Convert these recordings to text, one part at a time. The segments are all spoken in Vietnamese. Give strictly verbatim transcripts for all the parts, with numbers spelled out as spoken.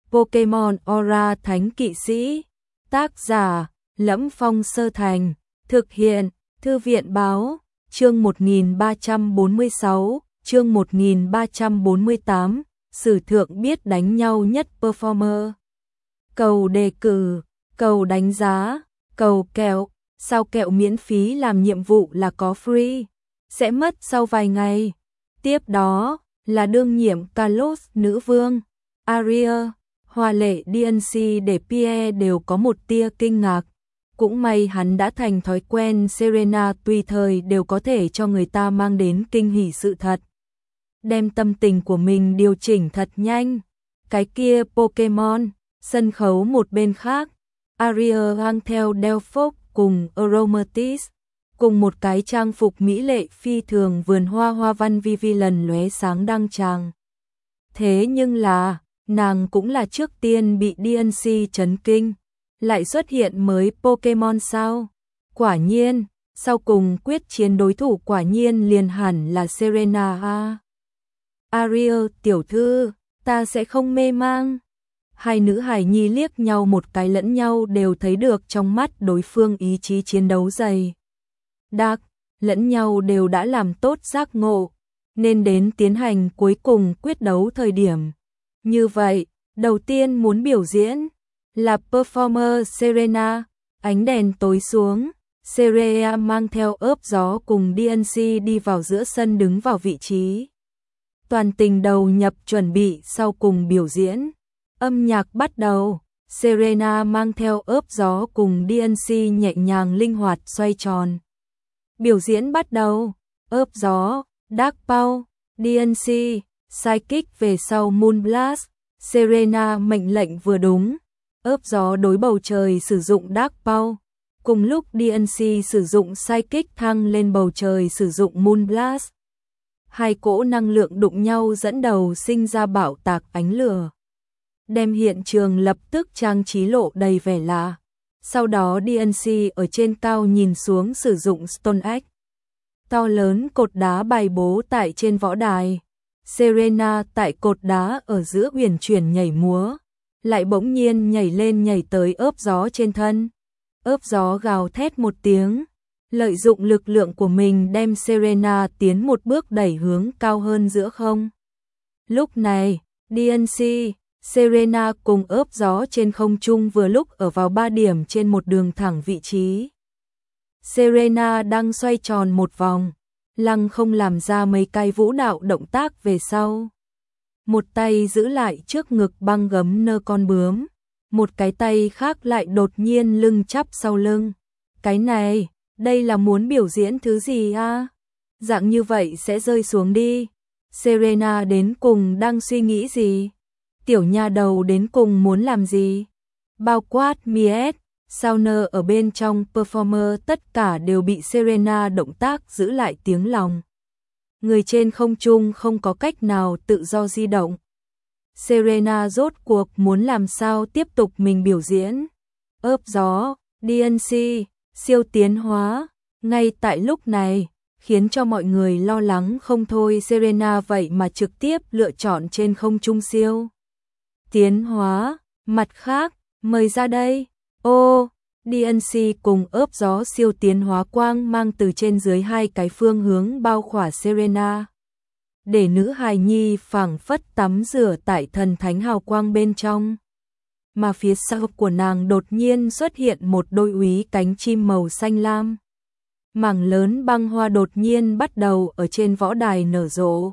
Pokemon Aura Thánh Kỵ Sĩ. Tác giả: Lẫm Phong Sơ Thành. Thực hiện: Thư viện Báo. Chương một nghìn ba trăm bốn mươi sáu, chương một nghìn ba trăm bốn mươi tám, sử thượng biết đánh nhau nhất performer. Cầu đề cử, cầu đánh giá, cầu kẹo, sao kẹo miễn phí làm nhiệm vụ là có free, sẽ mất sau vài ngày. Tiếp đó là đương nhiệm Kalos nữ vương, Aria, hoa lệ đê en xê để Pierre đều có một tia kinh ngạc. Cũng may hắn đã thành thói quen Serena tùy thời đều có thể cho người ta mang đến kinh hỉ sự thật. Đem tâm tình của mình điều chỉnh thật nhanh. Cái kia Pokemon, sân khấu một bên khác, Aria đang theo Delphox cùng Aromatisse, cùng một cái trang phục mỹ lệ phi thường vườn hoa hoa văn vi vi lần lóe sáng đăng tràng. Thế nhưng là, nàng cũng là trước tiên bị đê en xê chấn kinh. Lại xuất hiện mới Pokemon sao? Quả nhiên, sau cùng quyết chiến đối thủ quả nhiên liền hẳn là Serena a. Ariel tiểu thư, ta sẽ không mê mang. Hai nữ hài nhi liếc nhau một cái, lẫn nhau đều thấy được trong mắt đối phương ý chí chiến đấu dày đặc, lẫn nhau đều đã làm tốt giác ngộ, nên đến tiến hành cuối cùng quyết đấu thời điểm. Như vậy, đầu tiên muốn biểu diễn là performer Serena. Ánh đèn tối xuống, Serena mang theo ớp gió cùng đê en xê đi vào giữa sân, đứng vào vị trí toàn tình đầu nhập chuẩn bị sau cùng biểu diễn. Âm nhạc bắt đầu, Serena mang theo ớp gió cùng đê en xê nhẹ nhàng linh hoạt xoay tròn. Biểu diễn bắt đầu, ớp gió, Dark Pulse, đê en xê, Psychic về sau Moonblast. Serena mệnh lệnh vừa đúng, ớp gió đối bầu trời sử dụng Dark Pulse, cùng lúc đê en xê sử dụng Psychic thăng lên bầu trời sử dụng Moonblast. Hai cỗ năng lượng đụng nhau dẫn đầu sinh ra bạo tạc ánh lửa, đem hiện trường lập tức trang trí lộ đầy vẻ lạ. Sau đó đê en xê ở trên cao nhìn xuống sử dụng Stone Axe. To lớn cột đá bày bố tại trên võ đài. Serena tại cột đá ở giữa huyền chuyển nhảy múa, lại bỗng nhiên nhảy lên nhảy tới ớp gió trên thân. Ớp gió gào thét một tiếng, lợi dụng lực lượng của mình đem Serena tiến một bước đẩy hướng cao hơn giữa không. Lúc này, đê en xê, Serena cùng ớp gió trên không trung vừa lúc ở vào ba điểm trên một đường thẳng vị trí. Serena đang xoay tròn một vòng, lăng không làm ra mấy cái vũ đạo động tác về sau. Một tay giữ lại trước ngực băng gấm nơ con bướm, một cái tay khác lại đột nhiên lưng chắp sau lưng. Cái này, đây là muốn biểu diễn thứ gì a? Dạng như vậy sẽ rơi xuống đi. Serena đến cùng đang suy nghĩ gì? Tiểu nha đầu đến cùng muốn làm gì? Bao quát Miet, Sauner ở bên trong performer tất cả đều bị Serena động tác giữ lại tiếng lòng. Người trên không trung không có cách nào tự do di động. Serena rốt cuộc muốn làm sao tiếp tục mình biểu diễn. Ớp gió, đê en xê, siêu tiến hóa. Ngay tại lúc này, khiến cho mọi người lo lắng không thôi, Serena vậy mà trực tiếp lựa chọn trên không trung siêu tiến hóa. Mặt khác, mời ra đây. Ô, đê en xê cùng ớp gió siêu tiến hóa quang mang từ trên dưới hai cái phương hướng bao khỏa Serena, để nữ hài nhi phảng phất tắm rửa tại thần thánh hào quang bên trong. Mà phía sau của nàng đột nhiên xuất hiện một đôi úy cánh chim màu xanh lam. Mảng lớn băng hoa đột nhiên bắt đầu ở trên võ đài nở rộ.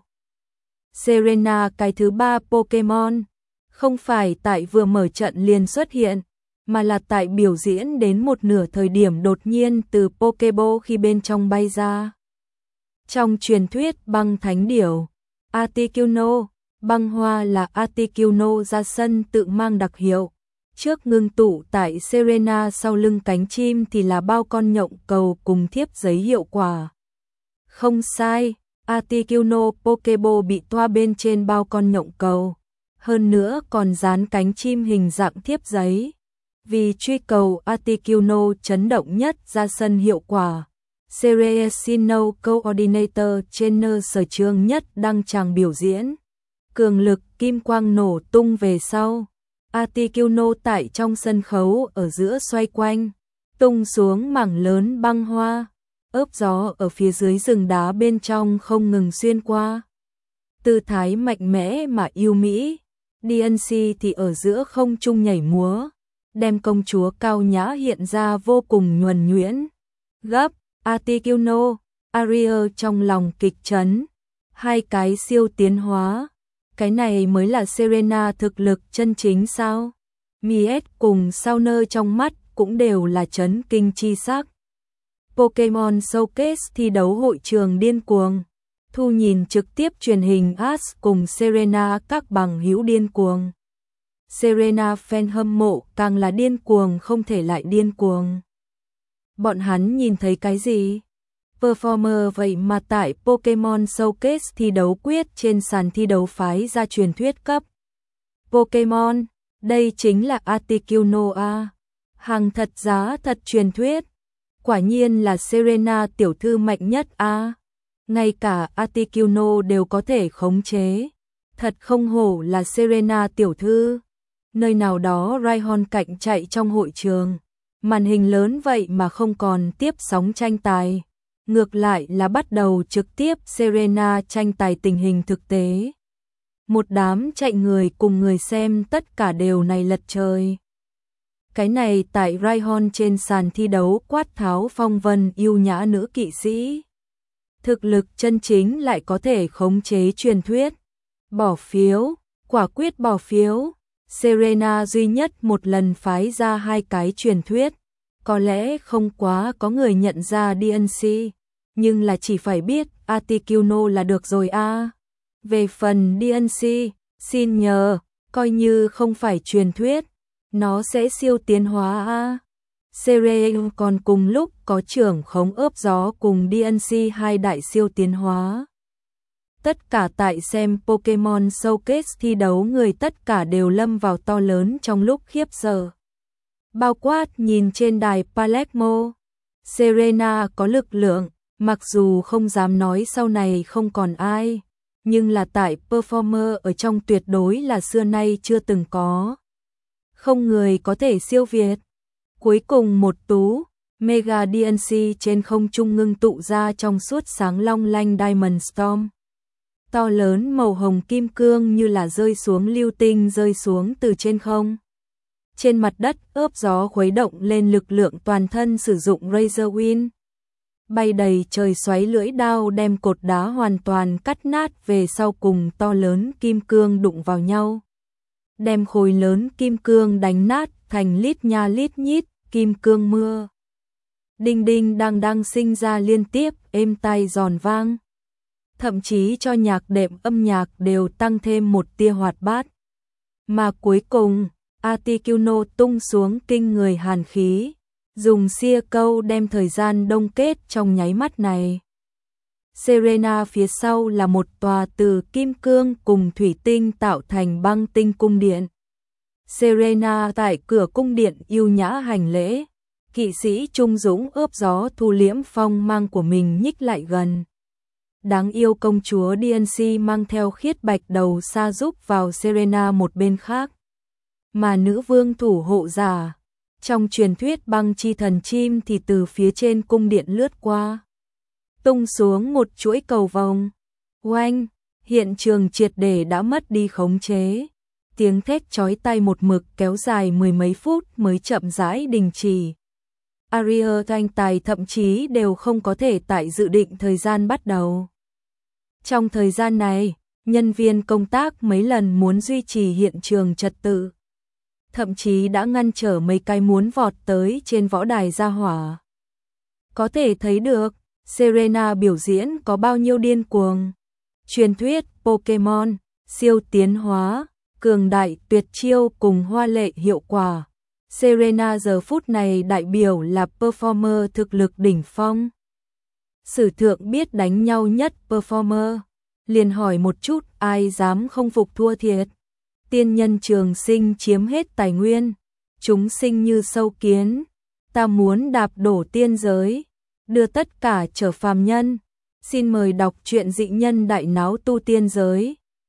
Serena cái thứ ba Pokemon, không phải tại vừa mở trận liền xuất hiện, mà là tại biểu diễn đến một nửa thời điểm đột nhiên từ Pokeball khi bên trong bay ra. Trong truyền thuyết băng thánh điểu, Articuno, băng hoa là Articuno ra sân tự mang đặc hiệu. Trước ngưng tụ tại Serena sau lưng cánh chim thì là bao con nhộng cầu cùng thiếp giấy hiệu quả. Không sai, Articuno Pokeball bị toa bên trên bao con nhộng cầu. Hơn nữa còn dán cánh chim hình dạng thiếp giấy. Vì truy cầu Articuno chấn động nhất ra sân hiệu quả, Ceresino Coordinator Trainer sở trường nhất đăng tràng biểu diễn. Cường lực kim quang nổ tung về sau, Articuno tại trong sân khấu ở giữa xoay quanh, tung xuống mảng lớn băng hoa, ớp gió ở phía dưới rừng đá bên trong không ngừng xuyên qua. Tư thái mạnh mẽ mà yêu mỹ, đê en xê thì ở giữa không trung nhảy múa, đem công chúa cao nhã hiện ra vô cùng nhuần nhuyễn. Gấp, Articuno, Aria trong lòng kịch chấn, hai cái siêu tiến hóa, cái này mới là Serena thực lực chân chính sao? Miet cùng Sauner trong mắt cũng đều là chấn kinh chi sắc. Pokemon Showcase thi đấu hội trường điên cuồng, thu nhìn trực tiếp truyền hình Ash cùng Serena các bằng hữu điên cuồng. Serena fan hâm mộ càng là điên cuồng không thể lại điên cuồng. Bọn hắn nhìn thấy cái gì? Performer vậy mà tại Pokemon Showcase thi đấu quyết trên sàn thi đấu phái ra truyền thuyết cấp Pokemon, đây chính là Articuno a. Hàng thật giá thật truyền thuyết. Quả nhiên là Serena tiểu thư mạnh nhất a. Ngay cả Articuno đều có thể khống chế. Thật không hổ là Serena tiểu thư. Nơi nào đó Rhyhorn cạnh chạy trong hội trường. Màn hình lớn vậy mà không còn tiếp sóng tranh tài. Ngược lại là bắt đầu trực tiếp Serena tranh tài tình hình thực tế. Một đám chạy người cùng người xem tất cả đều này lật trời. Cái này tại Rhyhorn trên sàn thi đấu quát tháo phong vân yêu nhã nữ kỵ sĩ. Thực lực chân chính lại có thể khống chế truyền thuyết. Bỏ phiếu, quả quyết bỏ phiếu. Serena duy nhất một lần phái ra hai cái truyền thuyết. Có lẽ không quá có người nhận ra đê en xê, nhưng là chỉ phải biết Articuno là được rồi a. À. Về phần đê en xê, xin nhờ, coi như không phải truyền thuyết, nó sẽ siêu tiến hóa a. À. Serena còn cùng lúc có trưởng khống ớp gió cùng đê en xê hai đại siêu tiến hóa. Tất cả tại xem Pokemon Showcase thi đấu người tất cả đều lâm vào to lớn trong lúc khiếp sợ. Bao quát nhìn trên đài Palermo, Serena có lực lượng, mặc dù không dám nói sau này không còn ai, nhưng là tại performer ở trong tuyệt đối là xưa nay chưa từng có. Không người có thể siêu việt. Cuối cùng một tú, Mega đê en xê trên không trung ngưng tụ ra trong suốt sáng long lanh Diamond Storm. To lớn màu hồng kim cương như là rơi xuống lưu tinh rơi xuống từ trên không. Trên mặt đất ướp gió khuấy động lên lực lượng toàn thân sử dụng Razor Wind. Bay đầy trời xoáy lưỡi đao đem cột đá hoàn toàn cắt nát về sau cùng to lớn kim cương đụng vào nhau. Đem khối lớn kim cương đánh nát thành lít nha lít nhít kim cương mưa. Đinh đinh đang đang sinh ra liên tiếp êm tai giòn vang. Thậm chí cho nhạc đệm âm nhạc đều tăng thêm một tia hoạt bát. Mà cuối cùng, Articuno tung xuống kinh người hàn khí, dùng xia câu đem thời gian đông kết trong nháy mắt này. Serena phía sau là một tòa từ kim cương cùng thủy tinh tạo thành băng tinh cung điện. Serena tại cửa cung điện yêu nhã hành lễ, kỵ sĩ trung dũng ướp gió thu liễm phong mang của mình nhích lại gần. Đáng yêu công chúa đê en xê mang theo khiết bạch đầu xa giúp vào Serena một bên khác. Mà nữ vương thủ hộ giả, trong truyền thuyết băng chi thần chim thì từ phía trên cung điện lướt qua. Tung xuống một chuỗi cầu vồng. Oanh, hiện trường triệt để đã mất đi khống chế. Tiếng thét chói tai một mực kéo dài mười mấy phút mới chậm rãi đình chỉ. Aria tranh tài thậm chí đều không có thể tại dự định thời gian bắt đầu. Trong thời gian này, nhân viên công tác mấy lần muốn duy trì hiện trường trật tự. Thậm chí đã ngăn trở mấy cái muốn vọt tới trên võ đài ra hỏa. Có thể thấy được, Serena biểu diễn có bao nhiêu điên cuồng. Truyền thuyết Pokemon, siêu tiến hóa, cường đại tuyệt chiêu cùng hoa lệ hiệu quả. Serena giờ phút này đại biểu là performer thực lực đỉnh phong. Sử thượng biết đánh nhau nhất performer. Liền hỏi một chút ai dám không phục thua thiệt. Tiên nhân trường sinh chiếm hết tài nguyên. Chúng sinh như sâu kiến. Ta muốn đạp đổ tiên giới. Đưa tất cả trở phàm nhân. Xin mời đọc truyện dị nhân đại náo tu tiên giới.